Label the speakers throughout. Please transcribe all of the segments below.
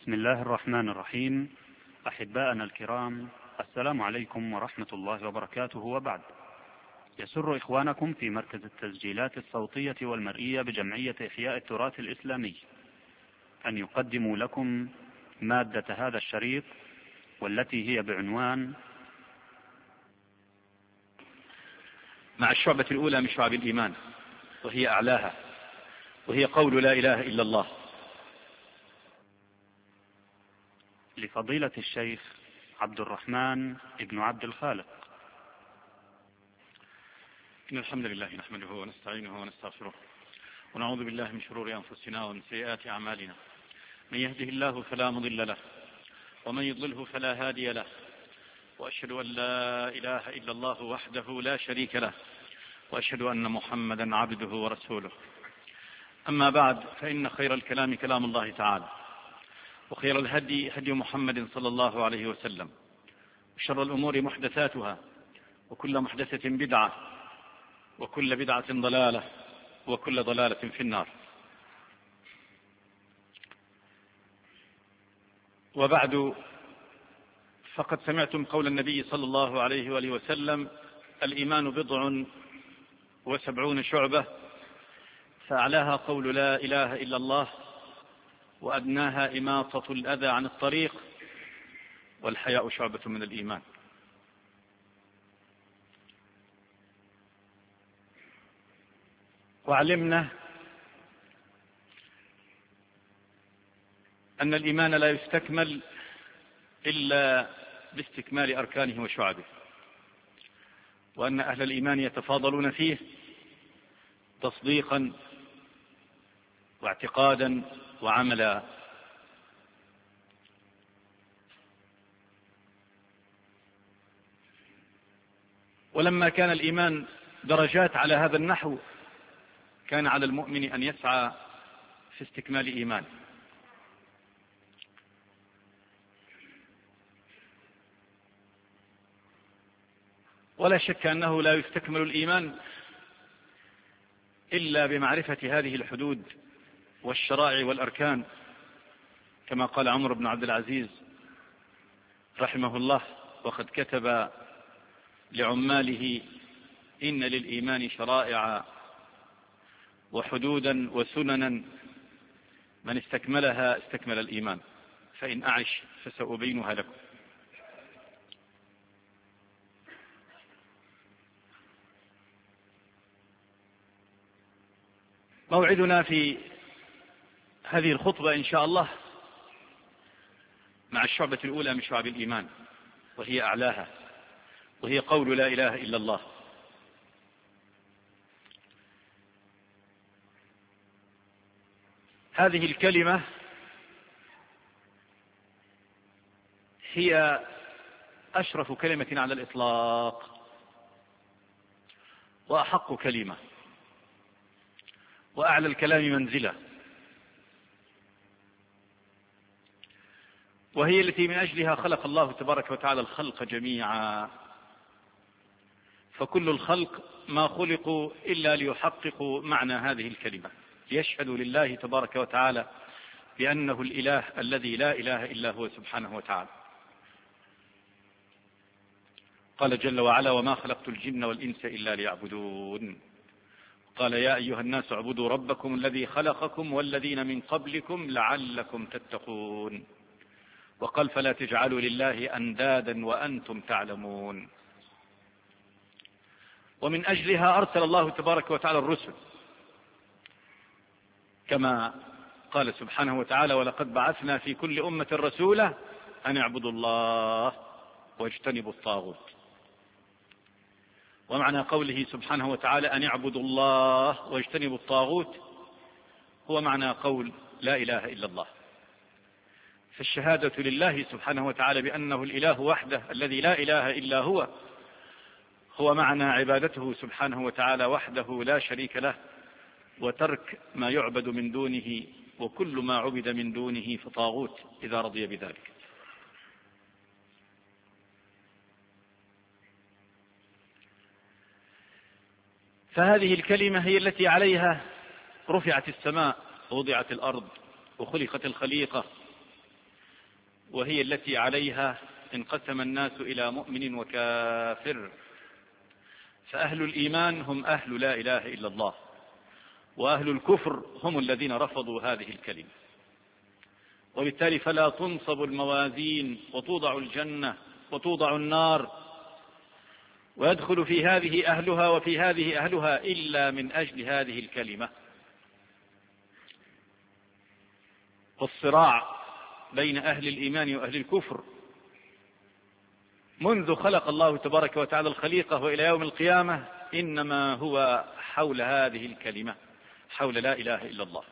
Speaker 1: بسم الله الرحمن الرحيم. أحباءنا الكرام، السلام عليكم ورحمة الله وبركاته، وبعد. يسر إخوانكم في مركز التسجيلات الصوتية والمرئية بجمعية إحياء التراث الإسلامي أن يقدموا لكم مادة هذا الشريط، والتي هي بعنوان
Speaker 2: مع الشعبة الأولى من شعب الإيمان، وهي أعلاها، وهي قول لا إله إلا الله.
Speaker 1: لفضيلة الشيخ عبد الرحمن بن عبد الخالق.
Speaker 2: إن الحمد لله نحمده ونستعينه ونستغفره، ونعوذ بالله من شرور أنفسنا ومن سيئات أعمالنا. من يهده الله فلا مضل له، ومن يضلله فلا هادي له، وأشهد أن لا إله إلا الله وحده لا شريك له، وأشهد أن محمدا عبده ورسوله. أما بعد، فإن خير الكلام كلام الله تعالى، وخير الهدي هدي محمد صلى الله عليه وسلم، وشر الأمور محدثاتها، وكل محدثة بدعة، وكل بدعة ضلالة، وكل ضلالة في النار. وبعد، فقد سمعتم قول النبي صلى الله عليه وآله وسلم: الإيمان 70 شعبة، فأعلاها قول لا إله إلا الله، وأدناها إماطة الأذى عن الطريق، والحياء شعبة من الإيمان. وعلمنا أن الإيمان لا يستكمل إلا باستكمال أركانه وشعبه، وأن أهل الإيمان يتفاضلون فيه تصديقا واعتقادا وعملا. ولما كان الإيمان درجات على هذا النحو، كان على المؤمن أن يسعى في استكمال إيمانه. ولا شك أنه لا يستكمل الإيمان إلا بمعرفة هذه الحدود والشرائع والأركان، كما قال عمر بن عبد العزيز رحمه الله: وقد كتب لعماله إن للإيمان شرائع وحدودا وسننا، من استكملها استكمل الإيمان، فإن أعش فسأبينها لكم. موعدنا في هذه الخطبة إن شاء الله مع الشعبة الأولى من شعب الإيمان، وهي أعلاها، وهي قول لا إله إلا الله. هذه الكلمة هي أشرف كلمة على الإطلاق، وأحق كلمة، وأعلى الكلام منزلة، وهي التي من أجلها خلق الله تبارك وتعالى الخلق جميعا. فكل الخلق ما خلقوا إلا ليحققوا معنى هذه الكلمة، ليشهدوا لله تبارك وتعالى بأنه الإله الذي لا إله إلا هو سبحانه وتعالى. قال جل وعلا: وما خلقت الجن والإنس إلا ليعبدون. قال: يا أيها الناس اعبدوا ربكم الذي خلقكم والذين من قبلكم لعلكم تتقون. وقال: فلا تجعلوا لله أندادا وأنتم تعلمون. ومن أجلها أرسل الله تبارك وتعالى الرسل، كما قال سبحانه وتعالى: ولقد بعثنا في كل أمة رسولا أن اعبدوا الله واجتنبوا الطاغوت. ومعنى قوله سبحانه وتعالى أن اعبدوا الله واجتنبوا الطاغوت هو معنى قول لا إله إلا الله. فالشهادة لله سبحانه وتعالى بأنه الإله وحده الذي لا إله إلا هو معنى عبادته سبحانه وتعالى وحده لا شريك له، وترك ما يعبد من دونه، وكل ما عبد من دونه فطاغوت إذا رضي بذلك. فهذه الكلمة هي التي عليها رفعت السماء، ووضعت الأرض، وخلقت الخليقة، وهي التي عليها انقسم الناس إلى مؤمن وكافر. فأهل الإيمان هم أهل لا إله إلا الله، وأهل الكفر هم الذين رفضوا هذه الكلمة. وبالتالي فلا تنصب الموازين وتوضع الجنة وتوضع النار ويدخل في هذه أهلها وفي هذه أهلها إلا من أجل هذه الكلمة. والصراع بين أهل الإيمان وأهل الكفر منذ خلق الله تبارك وتعالى الخليقة وإلى يوم القيامة إنما هو حول هذه الكلمة، حول لا إله إلا الله.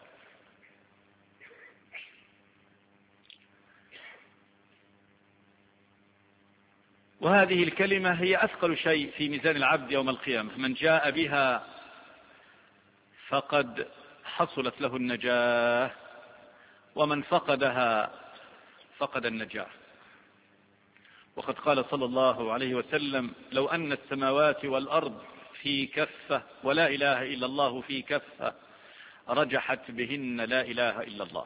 Speaker 2: وهذه الكلمة هي أثقل شيء في ميزان العبد يوم القيامة. من جاء بها فقد حصلت له النجاة، ومن فقدها فقد النجاة. وقد قال صلى الله عليه وسلم: لو أن السماوات والأرض في كفة ولا إله إلا الله في كفة رجحت بهن لا إله إلا الله.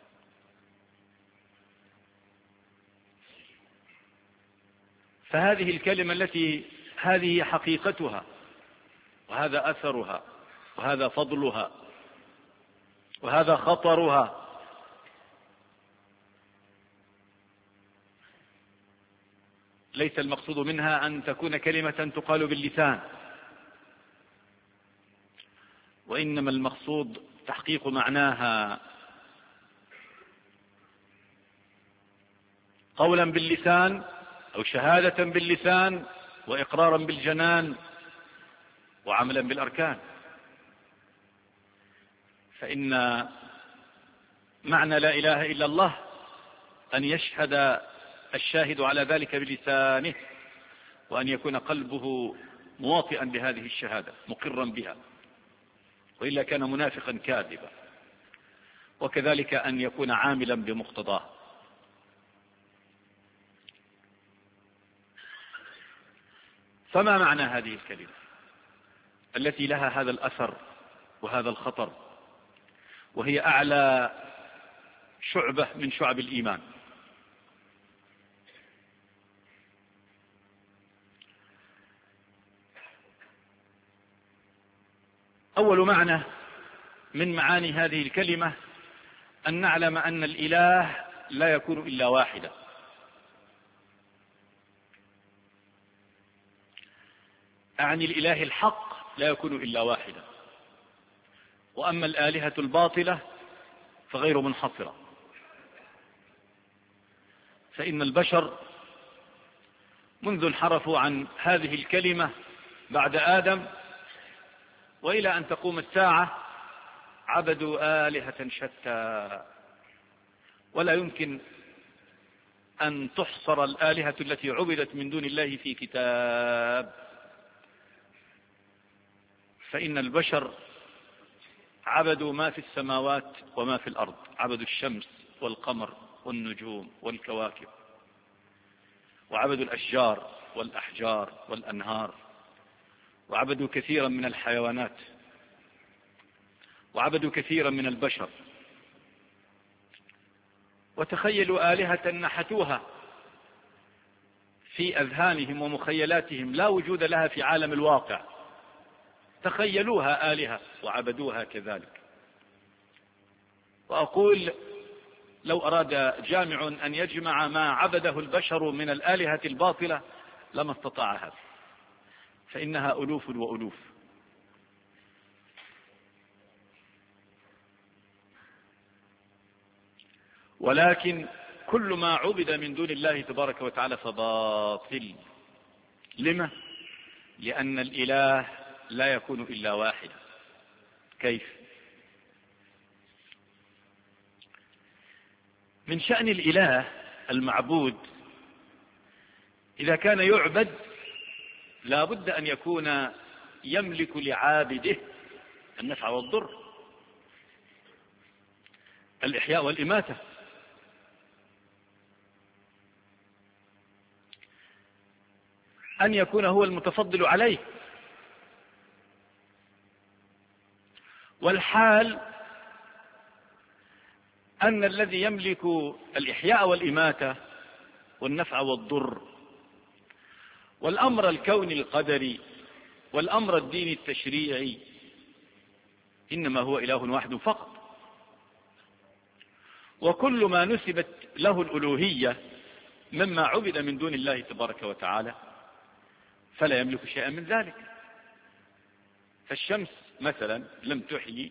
Speaker 2: فهذه الكلمة التي هذه حقيقتها وهذا أثرها وهذا فضلها وهذا خطرها، ليس المقصود منها أن تكون كلمة تقال باللسان، وإنما المقصود تحقيق معناها قولا باللسان أو شهادة باللسان وإقرارا بالجنان وعملا بالأركان. فإن معنى لا إله إلا الله أن يشهد الشاهد على ذلك بلسانه، وأن يكون قلبه مواطئا بهذه الشهادة مقرا بها، وإلا كان منافقا كاذبا. وكذلك أن يكون عاملا بمقتضاه. فما معنى هذه الكلمة التي لها هذا الأثر وهذا الخطر، وهي أعلى شعبة من شعب الإيمان؟ أول معنى من معاني هذه الكلمة أن نعلم أن الإله لا يكون إلا واحدا. أعني الإله الحق لا يكون إلا واحدا، وأما الآلهة الباطلة فغير منحصرة. فإن البشر منذ انحرفوا عن هذه الكلمة بعد آدم وإلى أن تقوم الساعة عبدوا آلهة شتى، ولا يمكن أن تحصر الآلهة التي عبدت من دون الله في كتاب. فإن البشر عبدوا ما في السماوات وما في الأرض، عبدوا الشمس والقمر والنجوم والكواكب، وعبدوا الأشجار والأحجار والأنهار، وعبدوا كثيرا من الحيوانات، وعبدوا كثيرا من البشر. وتخيلوا آلهة نحتوها في أذهانهم ومخيلاتهم لا وجود لها في عالم الواقع، تخيلوها آلهة وعبدوها كذلك. وأقول لو أراد جامع أن يجمع ما عبده البشر من الآلهة الباطلة لما استطاع هذا، فإنها ألوف وألوف. ولكن كل ما عبد من دون الله تبارك وتعالى فباطل. لما؟ لأن الإله لا يكون إلا واحدا. كيف؟ من شأن الإله المعبود إذا كان يعبد لا بد أن يكون يملك لعابده النفع والضر، الإحياء والإماتة. أن يكون هو المتفضل عليه. والحال أن الذي يملك الإحياء والإماتة والنفع والضر والأمر الكوني القدري والأمر الديني التشريعي إنما هو إله واحد فقط. وكل ما نسبت له الألوهية مما عبد من دون الله تبارك وتعالى فلا يملك شيئا من ذلك. فالشمس مثلا لم تحيي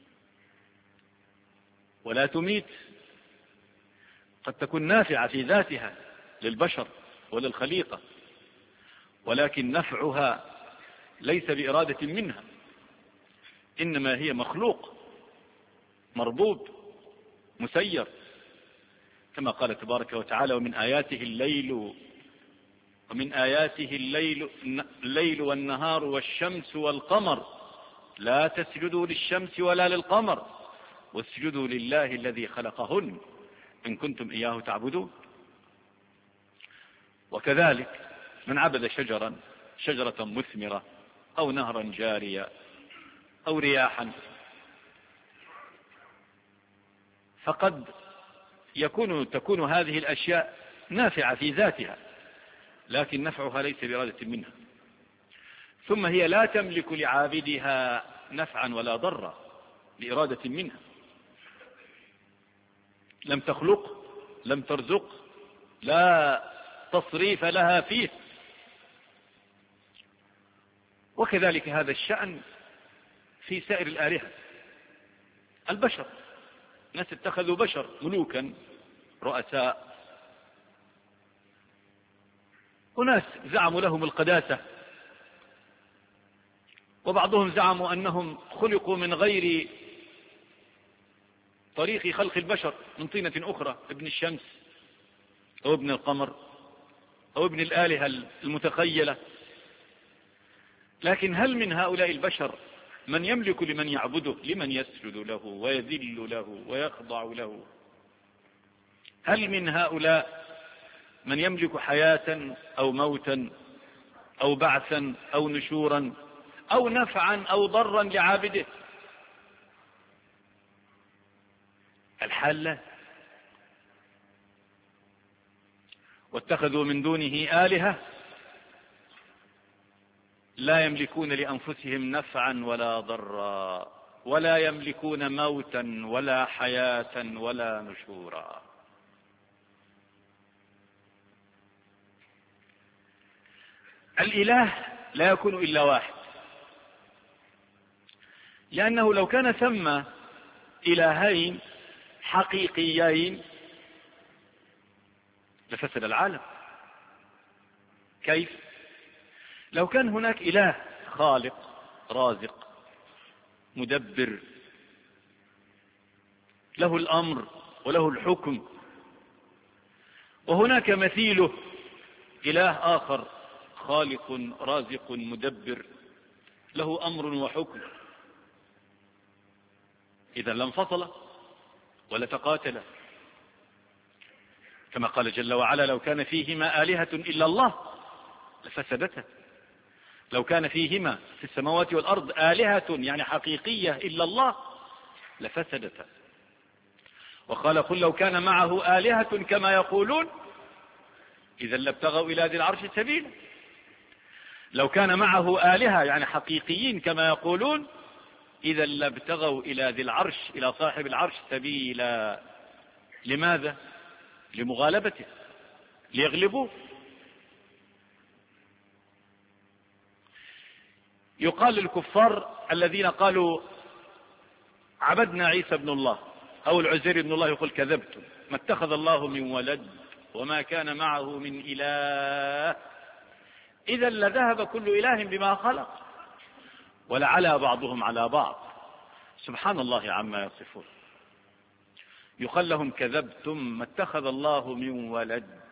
Speaker 2: ولا تميت، قد تكون نافعة في ذاتها للبشر وللخليقة، ولكن نفعها ليس بإرادة منها، إنما هي مخلوق مربوب مسير، كما قال تبارك وتعالى: ومن آياته الليل والنهار والشمس والقمر لا تسجدوا للشمس ولا للقمر واسجدوا لله الذي خلقهن إن كنتم إياه تعبدون. وكذلك من عبد شجرة مثمرة أو نهرا جاريا أو رياحا فقد تكون هذه الأشياء نافعة في ذاتها، لكن نفعها ليس بإرادة منها، ثم هي لا تملك لعابدها نفعا ولا ضرا بإرادة منها، لم تخلق لم ترزق، لا تصريف لها فيه. وكذلك هذا الشأن في سائر الآلهة. البشر، ناس اتخذوا بشر ملوكا رؤساء، وناس زعموا لهم القداسة، وبعضهم زعموا أنهم خلقوا من غير طريق خلق البشر، من طينة أخرى، ابن الشمس أو ابن القمر أو ابن الآلهة المتخيلة. لكن هل من هؤلاء البشر من يملك لمن يعبده، لمن يسجد له ويذل له ويخضع له؟ هل من هؤلاء من يملك حياة أو موتا أو بعثا أو نشورا أو نفعا أو ضرا لعابده؟ الحال لا. واتخذوا من دونه آلهة لا يملكون لأنفسهم نفعا ولا ضرا ولا يملكون موتا ولا حياة ولا نشورا. الإله لا يكون إلا واحد، لأنه لو كان ثم إلهين حقيقيين لفسد العالم. كيف؟ لو كان هناك إله خالق رازق مدبر له الأمر وله الحكم، وهناك مثيله إله آخر خالق رازق مدبر له أمر وحكم، إذا لانفصل ولتقاتل، كما قال جل وعلا: لو كان فيهما آلهة إلا الله لفسدتا. لو كان فيهما في السماوات والأرض آلهة يعني حقيقية إلا الله لفسدتا. وقال: قل لو كان معه آلهة كما يقولون إذا لابتغوا إلى ذي العرش سبيلا. لو كان معه آلهة يعني حقيقيين كما يقولون إذا لابتغوا إلى ذي العرش، إلى صاحب العرش سبيلا. لماذا؟ لمغالبته، ليغلبوه. يقال للكفار الذين قالوا عبدنا عيسى ابن الله أو العزير ابن الله، يقول: كذبتم، ما اتخذ الله من ولد وما كان معه من إله، إذا لذهب كل إله بما خلق ولعلى بعضهم على بعض، سبحان الله عما يصفون. يقال لهم: كذبتم، ما اتخذ الله من ولد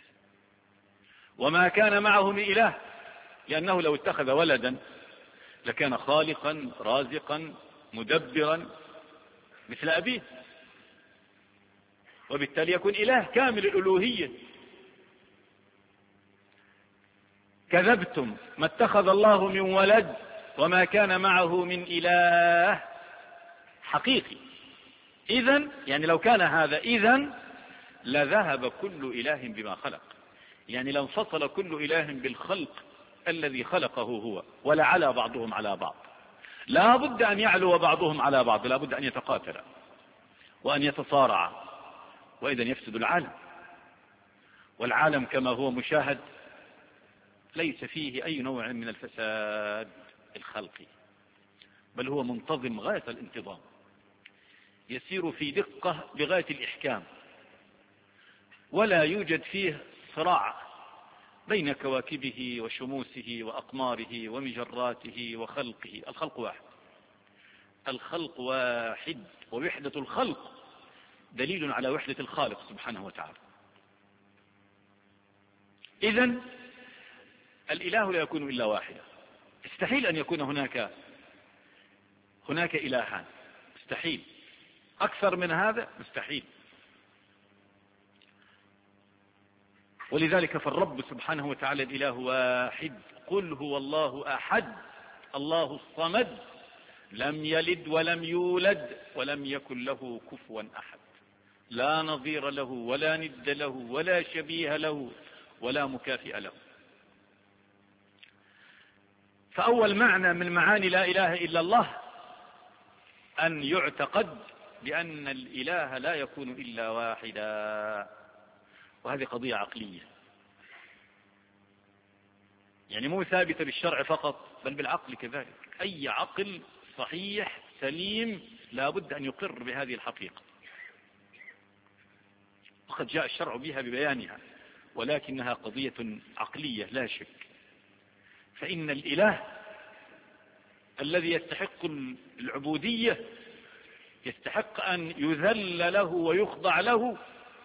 Speaker 2: وما كان معه من إله، لأنه لو اتخذ ولدا لكان خالقا رازقا مدبرا مثل أبيه، وبالتالي يكون إله كامل الألوهية. كذبتم، ما اتخذ الله من ولد وما كان معه من إله حقيقي، إذن يعني لو كان هذا إذن لذهب كل إله بما خلق، يعني لانفصل كل إله بالخلق الذي خلقه هو، ولعلى بعضهم على بعض. لا بد أن يعلو بعضهم على بعض، لا بد أن يتقاتل وأن يتصارع، وإذن يفسد العالم. والعالم كما هو مشاهد ليس فيه أي نوع من الفساد الخلقي، بل هو منتظم غاية الانتظام، يسير في دقة بغاية الإحكام، ولا يوجد فيه صراع بين كواكبه وشموسه وأقماره ومجراته وخلقه. الخلق واحد، الخلق واحد، ووحدة الخلق دليل على وحدة الخالق سبحانه وتعالى. إذن الإله لا يكون إلا واحدا، استحيل أن يكون هناك إلهان، مستحيل. أكثر من هذا مستحيل. ولذلك فالرب سبحانه وتعالى الإله واحد. قل هو الله أحد الله الصمد لم يلد ولم يولد ولم يكن له كفوا أحد، لا نظير له ولا ند له ولا شبيه له ولا مكافئ له. فأول معنى من معاني لا إله إلا الله أن يعتقد بأن الإله لا يكون إلا واحدا، وهذه قضية عقلية، يعني مو ثابتة بالشرع فقط بل بالعقل كذلك. أي عقل صحيح سليم لا بد أن يقر بهذه الحقيقة، وقد جاء الشرع بها ببيانها، ولكنها قضية عقلية لا شك. فإن الإله الذي يستحق العبودية يستحق أن يذل له ويخضع له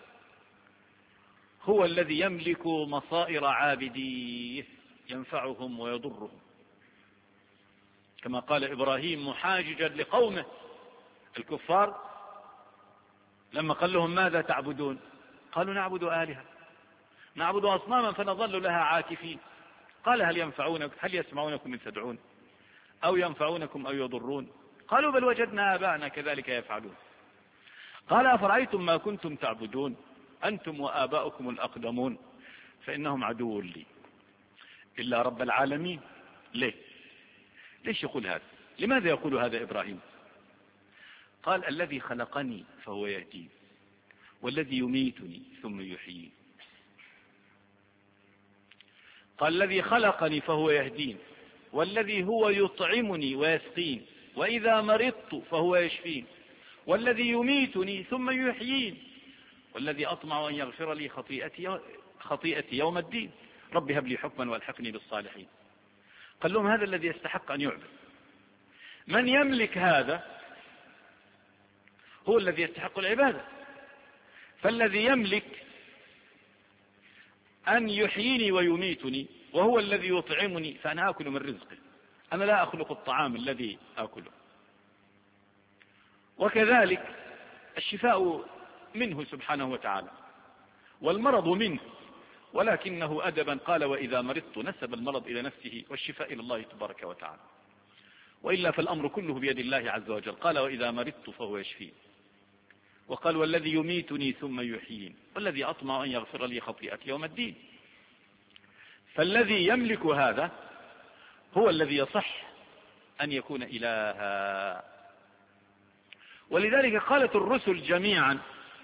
Speaker 2: هو الذي يملك مصائر عابديه ينفعهم ويضرهم، كما قال إبراهيم محاججا لقومه الكفار لما قال لهم ماذا تعبدون؟ قالوا نعبد آلهة، نعبد أصناما فنظل لها عاكفين. قال هل يسمعونكم إذ تدعون أو ينفعونكم أو يضرون؟ قالوا بل وجدنا آباءنا كذلك يفعلون. قال أفرأيتم ما كنتم تعبدون أنتم وآباؤكم الأقدمون فإنهم عدو لي إلا رب العالمين. ليش يقول هذا؟ لماذا يقول هذا إبراهيم؟ قال الذي خلقني فهو يهدين، والذي يميتني ثم يحيين. قال الذي خلقني فهو يهدين، والذي هو يطعمني ويسقين، وإذا مرضت فهو يشفين، والذي يميتني ثم يحيين، والذي أطمع أن يغفر لي خطيئتي يوم الدين، رب هب لي حكما والحقني بالصالحين. قال لهم هذا الذي يستحق أن يعبد. من يملك هذا هو الذي يستحق العبادة. فالذي يملك أن يحييني ويميتني وهو الذي يطعمني فأنا آكل من رزقه، أنا لا أخلق الطعام الذي آكله. وكذلك الشفاء منه سبحانه وتعالى والمرض منه، ولكنه أدبا قال وإذا مرضت نسب المرض إلى نفسه والشفاء إلى الله تبارك وتعالى، وإلا فالأمر كله بيد الله عز وجل. قال وإذا مرضت فهو يشفين، وقال والذي يميتني ثم يحيين، والذي أطمع أن يغفر لي خطيئتي يوم الدين. فالذي يملك هذا هو الذي يصح أن يكون إلها. ولذلك قالت الرسل جميعا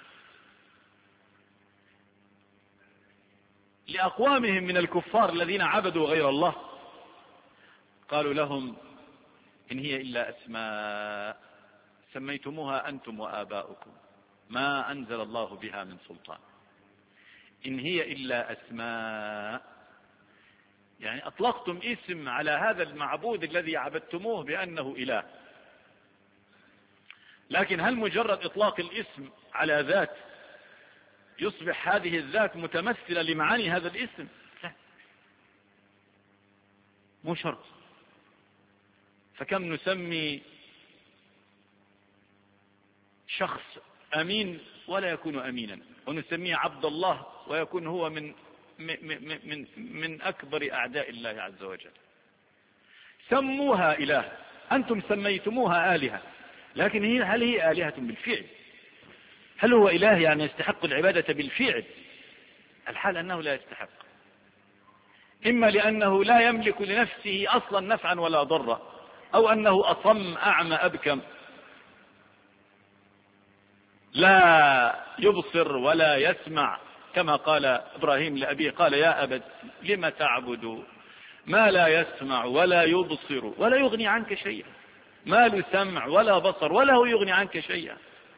Speaker 2: لأقوامهم من الكفار الذين عبدوا غير الله، قالوا لهم إن هي إلا أسماء سميتموها أنتم وآباؤكم ما أنزل الله بها من سلطان. إن هي إلا أسماء، يعني أطلقتم اسم على هذا المعبود الذي عبدتموه بأنه إله، لكن هل مجرد إطلاق الاسم على ذات يصبح هذه الذات متمثلة لمعاني هذا الاسم؟ لا، مو شرط. فكم نسمي شخص أمين ولا يكون أمينا، ونسميه عبد الله ويكون هو من أكبر أعداء الله عز وجل. سموها إله، أنتم سميتموها آلهة، لكن هل هي آلهة بالفعل؟ هل هو إله يعني يستحق العبادة بالفعل؟ الحال أنه لا يستحق، إما لأنه لا يملك لنفسه أصلا نفعا ولا ضرا، أو أنه أصم أعمى أبكم لا يبصر ولا يسمع، كما قال إبراهيم لأبيه قال يا أبت لم تعبد ما لا يسمع ولا يبصر ولا يغني عنك شيئا، ما له سمع ولا بصر ولا هو يغني عنك شيئا.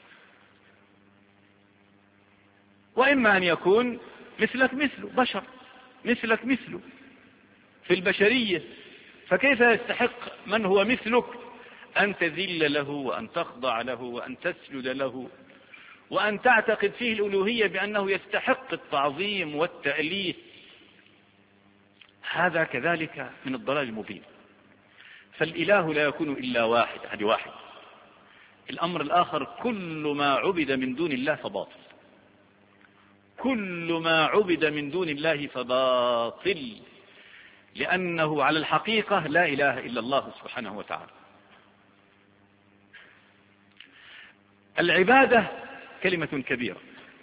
Speaker 2: وإما أن يكون مثلك مثله، بشر مثلك مثله في البشرية، فكيف يستحق من هو مثلك أن تذل له وأن تخضع له وأن تسجد له وأن تعتقد فيه الألوهية بأنه يستحق التعظيم والتأليه؟ هذا كذلك من الضلال المبين. فالإله لا يكون إلا واحد، هذه واحد. الأمر الآخر كل ما عبد من دون الله فباطل، كل ما عبد من دون الله فباطل، لأنه على الحقيقة لا إله إلا الله سبحانه وتعالى. العبادة كلمة كبيرة،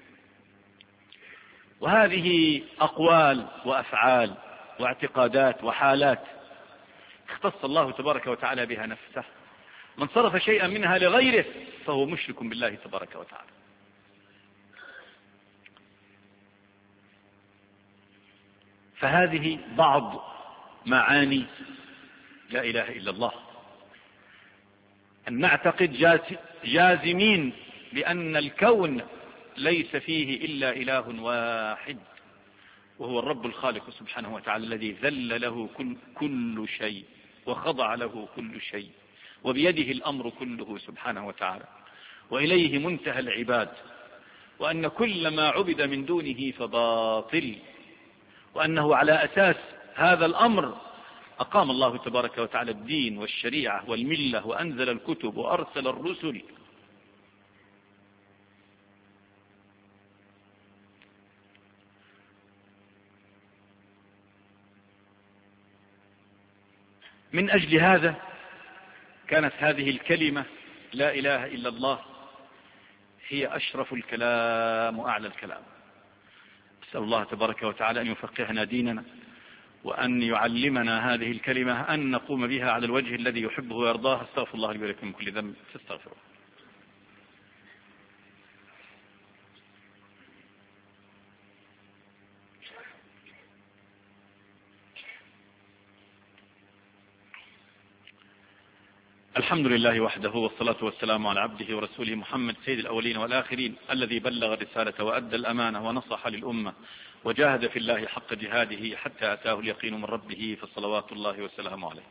Speaker 2: وهذه أقوال وأفعال واعتقادات وحالات اختص الله تبارك وتعالى بها نفسه. من صرف شيئا منها لغيره فهو مشرك بالله تبارك وتعالى. فهذه بعض معاني لا إله إلا الله، أن نعتقد جازمين بأن الكون ليس فيه إلا إله واحد، وهو الرب الخالق سبحانه وتعالى الذي ذل له كل شيء وخضع له كل شيء، وبيده الأمر كله سبحانه وتعالى، وإليه منتهى العباد، وأن كل ما عبد من دونه فباطل، وأنه على أساس هذا الأمر أقام الله تبارك وتعالى الدين والشريعة والملة، وأنزل الكتب وأرسل الرسل. من أجل هذا كانت هذه الكلمة لا إله إلا الله هي أشرف الكلام وأعلى الكلام. أسأل الله تبارك وتعالى أن يفقهنا ديننا، وأن يعلمنا هذه الكلمة أن نقوم بها على الوجه الذي يحبه ويرضاه. استغفر الله لي ولكم من كل ذنب فاستغفروه. الحمد لله وحده، والصلاة والسلام على عبده ورسوله محمد سيد الأولين والآخرين، الذي بلغ الرسالة وأدى الأمانة ونصح للأمة وجاهد في الله حق جهاده حتى أتاه اليقين من ربه، فصلوات الله وسلامه عليه.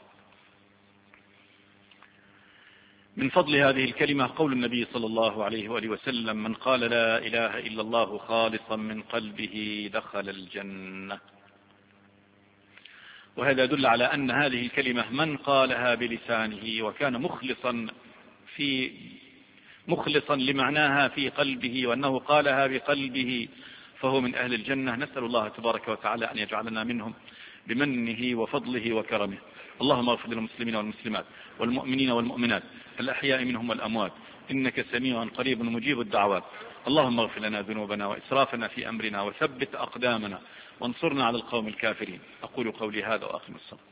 Speaker 2: من فضل هذه الكلمة قول النبي صلى الله عليه وآله وسلم: من قال لا إله إلا الله خالصا من قلبه دخل الجنة. وهذا يدل على أن هذه الكلمة من قالها بلسانه وكان مخلصا لمعناها في قلبه، وأنه قالها بقلبه، فهو من أهل الجنة. نسأل الله تبارك وتعالى أن يجعلنا منهم بمنه وفضله وكرمه. اللهم اغفر للمسلمين والمسلمات والمؤمنين والمؤمنات الأحياء منهم والأموات، إنك سميع قريب مجيب الدعوات. اللهم اغفر لنا ذنوبنا وإسرافنا في أمرنا، وثبت أقدامنا، وانصرنا على القوم الكافرين. أقول قولي هذا وأقم الصلاة.